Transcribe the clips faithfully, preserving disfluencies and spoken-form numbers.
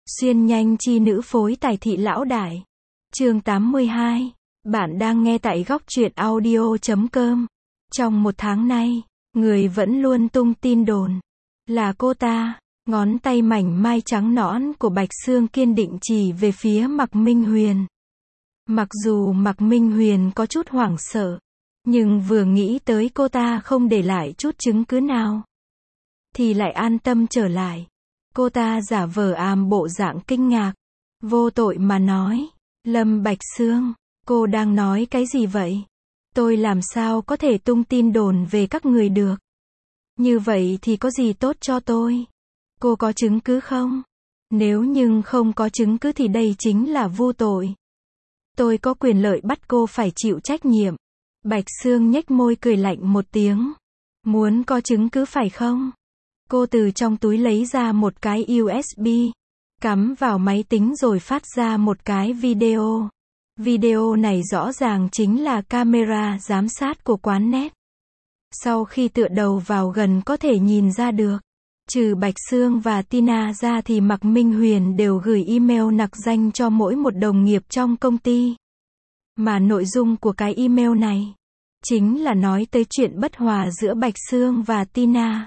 Xuyên nhanh chi nữ phối tài thị lão đại. Chương tám mươi hai. Bạn đang nghe tại góc truyện audio chấm com. Trong một tháng nay, người vẫn luôn tung tin đồn là cô ta. Ngón tay mảnh mai trắng nõn của Bạch Sương kiên định chỉ về phía Mạc Minh Huyền. Mặc dù Mạc Minh Huyền có chút hoảng sợ, nhưng vừa nghĩ tới cô ta không để lại chút chứng cứ nào, thì lại an tâm trở lại. Cô ta giả vờ àm bộ dạng kinh ngạc, vô tội mà nói, Lâm Bạch Sương, cô đang nói cái gì vậy? Tôi làm sao có thể tung tin đồn về các người được? Như vậy thì có gì tốt cho tôi? Cô có chứng cứ không? Nếu nhưng không có chứng cứ thì đây chính là vu tội. Tôi có quyền lợi bắt cô phải chịu trách nhiệm. Bạch Sương nhếch môi cười lạnh một tiếng. Muốn có chứng cứ phải không? Cô từ trong túi lấy ra một cái u ét bê, cắm vào máy tính rồi phát ra một cái video. Video này rõ ràng chính là camera giám sát của quán net. Sau khi tựa đầu vào gần có thể nhìn ra được, trừ Bạch Sương và Tina ra thì Mạc Minh Huyền đều gửi email nặc danh cho mỗi một đồng nghiệp trong công ty. Mà nội dung của cái email này chính là nói tới chuyện bất hòa giữa Bạch Sương và Tina.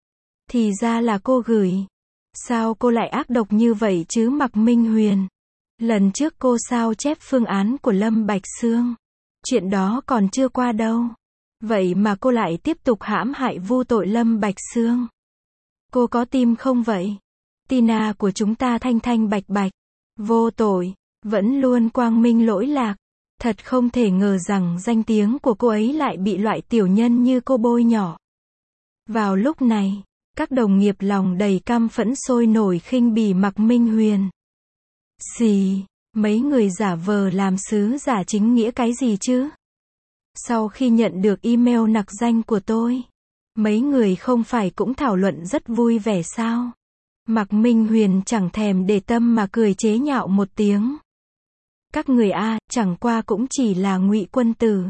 Thì ra là cô gửi. Sao cô lại ác độc như vậy chứ Mạc Minh Huyền? Lần trước cô sao chép phương án của Lâm Bạch Sương. Chuyện đó còn chưa qua đâu. Vậy mà cô lại tiếp tục hãm hại vu tội Lâm Bạch Sương. Cô có tim không vậy? Tina của chúng ta thanh thanh bạch bạch, vô tội, vẫn luôn quang minh lỗi lạc. Thật không thể ngờ rằng danh tiếng của cô ấy lại bị loại tiểu nhân như cô bôi nhỏ. Vào lúc này, các đồng nghiệp lòng đầy căm phẫn sôi nổi khinh bỉ Mạc Minh Huyền. Xì, mấy người giả vờ làm sứ giả chính nghĩa cái gì chứ? Sau khi nhận được email nặc danh của tôi, mấy người không phải cũng thảo luận rất vui vẻ sao? Mạc Minh Huyền chẳng thèm để tâm mà cười chế nhạo một tiếng. Các người a, chẳng qua cũng chỉ là ngụy quân tử.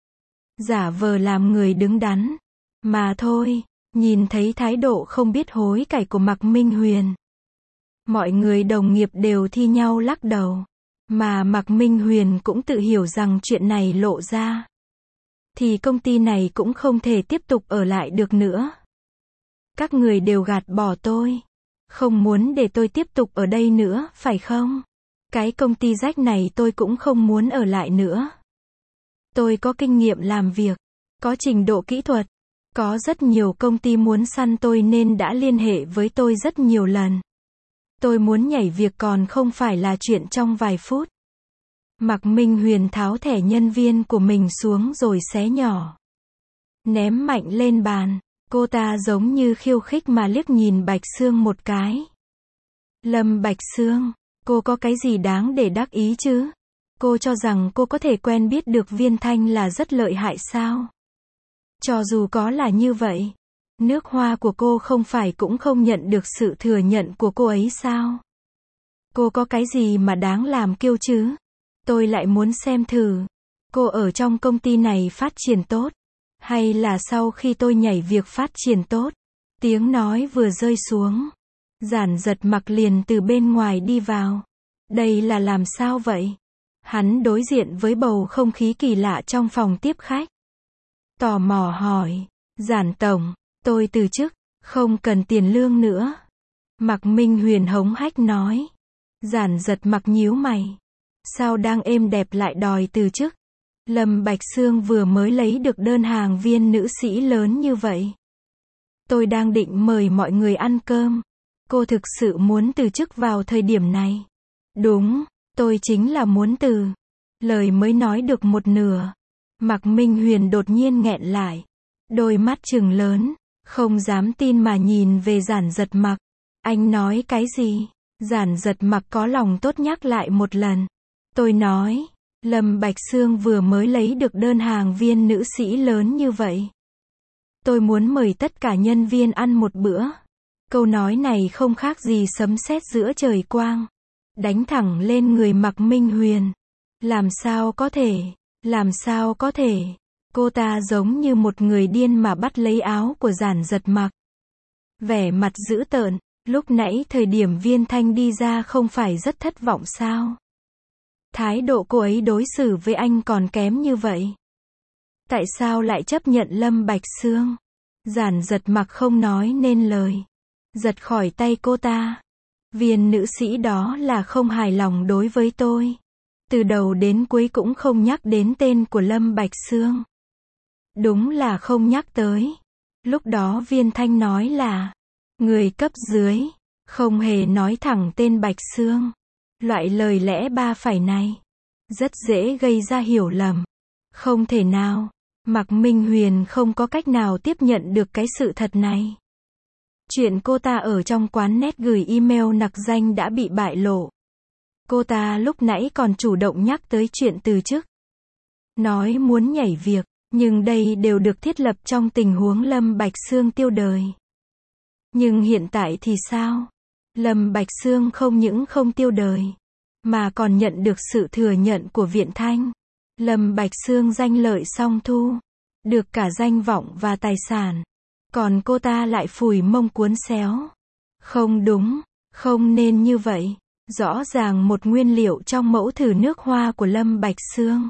Giả vờ làm người đứng đắn, mà thôi. Nhìn thấy thái độ không biết hối cải của Mạc Minh Huyền, mọi người đồng nghiệp đều thi nhau lắc đầu. Mà Mạc Minh Huyền cũng tự hiểu rằng chuyện này lộ ra, thì công ty này cũng không thể tiếp tục ở lại được nữa. Các người đều gạt bỏ tôi, không muốn để tôi tiếp tục ở đây nữa, phải không? Cái công ty rách này tôi cũng không muốn ở lại nữa. Tôi có kinh nghiệm làm việc, có trình độ kỹ thuật. Có rất nhiều công ty muốn săn tôi nên đã liên hệ với tôi rất nhiều lần. Tôi muốn nhảy việc còn không phải là chuyện trong vài phút. Mạc Minh Huyền tháo thẻ nhân viên của mình xuống rồi xé nhỏ, ném mạnh lên bàn. Cô ta giống như khiêu khích mà liếc nhìn Bạch Sương một cái. Lâm Bạch Sương, cô có cái gì đáng để đắc ý chứ? Cô cho rằng cô có thể quen biết được Viên Thanh là rất lợi hại sao? Cho dù có là như vậy, nước hoa của cô không phải cũng không nhận được sự thừa nhận của cô ấy sao? Cô có cái gì mà đáng làm kiêu chứ? Tôi lại muốn xem thử, cô ở trong công ty này phát triển tốt, hay là sau khi tôi nhảy việc phát triển tốt? Tiếng nói vừa rơi xuống, Giản Giật Mặc liền từ bên ngoài đi vào. Đây là làm sao vậy? Hắn đối diện với bầu không khí kỳ lạ trong phòng tiếp khách, tò mò hỏi, Giản tổng, tôi từ chức, không cần tiền lương nữa. Mạc Minh Huyền hống hách nói. Giản Giật Mặc nhíu mày. Sao đang êm đẹp lại đòi từ chức? Lâm Bạch Sương vừa mới lấy được đơn hàng viên nữ sĩ lớn như vậy. Tôi đang định mời mọi người ăn cơm. Cô thực sự muốn từ chức vào thời điểm này? Đúng, tôi chính là muốn từ. Lời mới nói được một nửa, Mạc Minh Huyền đột nhiên nghẹn lại, đôi mắt trừng lớn, không dám tin mà nhìn về Giản Giật Mặc. Anh nói cái gì? Giản Giật Mặc có lòng tốt nhắc lại một lần. Tôi nói, Lâm Bạch Sương vừa mới lấy được đơn hàng viên nữ sĩ lớn như vậy. Tôi muốn mời tất cả nhân viên ăn một bữa. Câu nói này không khác gì sấm sét giữa trời quang, đánh thẳng lên người Mạc Minh Huyền. Làm sao có thể? Làm sao có thể? Cô ta giống như một người điên mà bắt lấy áo của Giản Giật Mặc. Vẻ mặt dữ tợn, Lúc nãy thời điểm Viên Thanh đi ra không phải rất thất vọng sao? Thái độ cô ấy đối xử với anh còn kém như vậy. Tại sao lại chấp nhận Lâm Bạch Xương? Giản Giật Mặc không nói nên lời. Giật khỏi tay cô ta. Viên nữ sĩ đó là không hài lòng đối với tôi. Từ đầu đến cuối cũng không nhắc đến tên của Lâm Bạch Xương. Đúng là không nhắc tới. Lúc đó Viên Thanh nói là người cấp dưới, không hề nói thẳng tên Bạch Xương. Loại lời lẽ ba phải này rất dễ gây ra hiểu lầm. Không thể nào. Mạc Minh Huyền không có cách nào tiếp nhận được cái sự thật này. Chuyện cô ta ở trong quán net gửi email nặc danh đã bị bại lộ. Cô ta lúc nãy còn chủ động nhắc tới chuyện từ chức. Nói muốn nhảy việc, nhưng đây đều được thiết lập trong tình huống Lâm Bạch Xương tiêu đời. Nhưng hiện tại thì sao? Lâm Bạch Xương không những không tiêu đời, mà còn nhận được sự thừa nhận của Viện Thanh. Lâm Bạch Xương danh lợi song thu, được cả danh vọng và tài sản. Còn cô ta lại phủi mông cuốn xéo. Không đúng, không nên như vậy. Rõ ràng một nguyên liệu trong mẫu thử nước hoa của Lâm Bạch Xương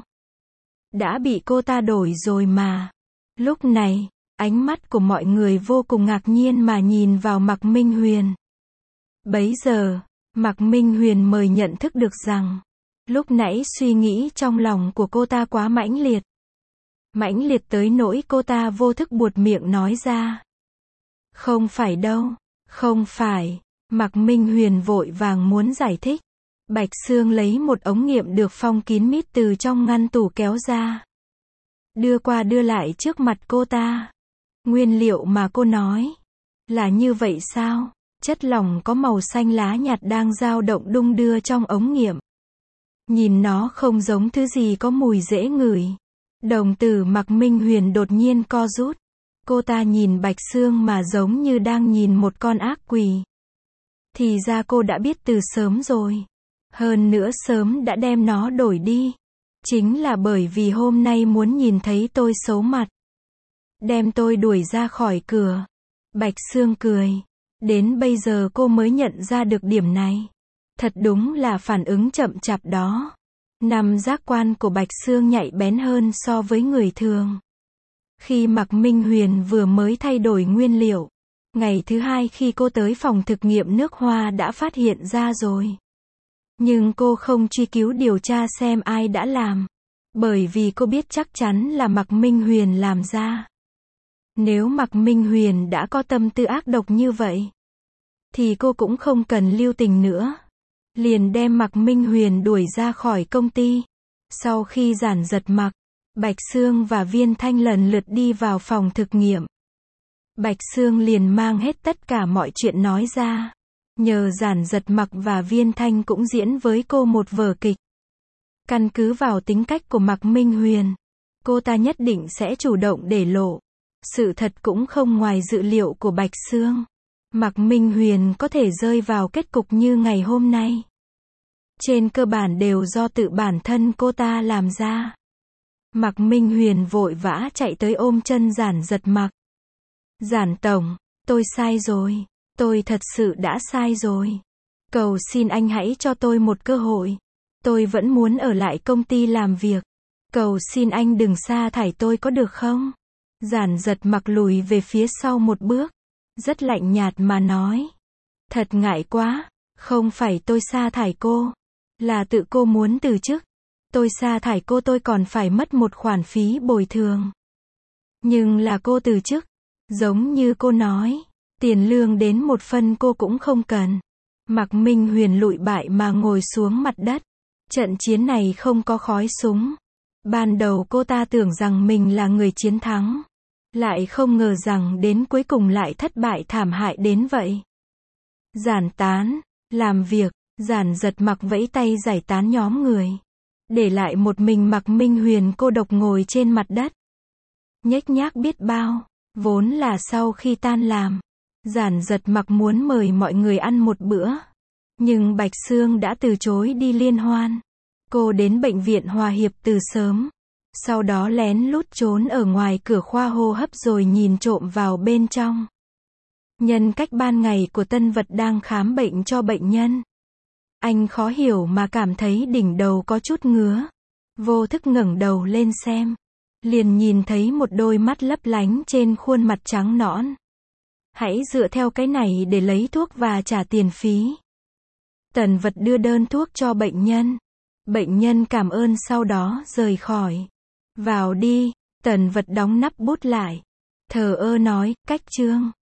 đã bị cô ta đổi rồi mà. Lúc này, ánh mắt của mọi người vô cùng ngạc nhiên mà nhìn vào Mạc Minh Huyền. Bấy giờ, Mạc Minh Huyền mới nhận thức được rằng, lúc nãy suy nghĩ trong lòng của cô ta quá mãnh liệt. Mãnh liệt tới nỗi cô ta vô thức buột miệng nói ra. Không phải đâu, không phải. Mạc Minh Huyền vội vàng muốn giải thích. Bạch Xương lấy một ống nghiệm được phong kín mít từ trong ngăn tủ kéo ra. Đưa qua đưa lại trước mặt cô ta. Nguyên liệu mà cô nói là như vậy sao? Chất lỏng có màu xanh lá nhạt đang dao động đung đưa trong ống nghiệm. Nhìn nó không giống thứ gì có mùi dễ ngửi. Đồng tử Mạc Minh Huyền đột nhiên co rút. Cô ta nhìn Bạch Xương mà giống như đang nhìn một con ác quỷ. Thì ra cô đã biết từ sớm rồi. Hơn nữa sớm đã đem nó đổi đi. Chính là bởi vì hôm nay muốn nhìn thấy tôi xấu mặt. Đem tôi đuổi ra khỏi cửa. Bạch Xương cười. Đến bây giờ cô mới nhận ra được điểm này. Thật đúng là phản ứng chậm chạp đó. Năm giác quan của Bạch Xương nhạy bén hơn so với người thường. Khi Mạc Minh Huyền vừa mới thay đổi nguyên liệu, ngày thứ hai khi cô tới phòng thực nghiệm nước hoa đã phát hiện ra rồi. Nhưng cô không truy cứu điều tra xem ai đã làm. Bởi vì cô biết chắc chắn là Mạc Minh Huyền làm ra. Nếu Mạc Minh Huyền đã có tâm tư ác độc như vậy, thì cô cũng không cần lưu tình nữa. Liền đem Mạc Minh Huyền đuổi ra khỏi công ty. Sau khi Giản Giật Mặc, Bạch Xương và Viên Thanh lần lượt đi vào phòng thực nghiệm. Bạch Xương liền mang hết tất cả mọi chuyện nói ra. Nhờ Giản Giật Mặc và Viên Thanh cũng diễn với cô một vở kịch. Căn cứ vào tính cách của Mạc Minh Huyền, cô ta nhất định sẽ chủ động để lộ. Sự thật cũng không ngoài dự liệu của Bạch Xương. Mạc Minh Huyền có thể rơi vào kết cục như ngày hôm nay. Trên cơ bản đều do tự bản thân cô ta làm ra. Mạc Minh Huyền vội vã chạy tới ôm chân Giản Giật Mặc. Giản tổng, tôi sai rồi. Tôi thật sự đã sai rồi. Cầu xin anh hãy cho tôi một cơ hội. Tôi vẫn muốn ở lại công ty làm việc. Cầu xin anh đừng sa thải tôi có được không? Giản Giật Mặc lùi về phía sau một bước. Rất lạnh nhạt mà nói. Thật ngại quá. Không phải tôi sa thải cô. Là tự cô muốn từ chức. Tôi sa thải cô tôi còn phải mất một khoản phí bồi thường. Nhưng là cô từ chức. Giống như cô nói. Tiền lương đến một phân cô cũng không cần. Mạc Minh Huyền lụi bại mà ngồi xuống mặt đất. Trận chiến này không có khói súng. Ban đầu cô ta tưởng rằng mình là người chiến thắng. Lại không ngờ rằng đến cuối cùng lại thất bại thảm hại đến vậy. Giản tán, làm việc, Giản Giật Mặc vẫy tay giải tán nhóm người. Để lại một mình Mạc Minh Huyền cô độc ngồi trên mặt đất. Nhếch nhác biết bao, vốn là sau khi tan làm. Giản Giật Mặc muốn mời mọi người ăn một bữa. Nhưng Bạch Xương đã từ chối đi liên hoan. Cô đến bệnh viện Hòa Hiệp từ sớm. Sau đó lén lút trốn ở ngoài cửa khoa hô hấp rồi nhìn trộm vào bên trong. Nhân cách ban ngày của Tân Vật đang khám bệnh cho bệnh nhân. Anh khó hiểu mà cảm thấy đỉnh đầu có chút ngứa. Vô thức ngẩng đầu lên xem. Liền nhìn thấy một đôi mắt lấp lánh trên khuôn mặt trắng nõn. Hãy dựa theo cái này để lấy thuốc và trả tiền phí. Tần Vật đưa đơn thuốc cho bệnh nhân. Bệnh nhân cảm ơn sau đó rời khỏi. Vào đi, Tần Vật đóng nắp bút lại. Thờ ơ nói, cách chương.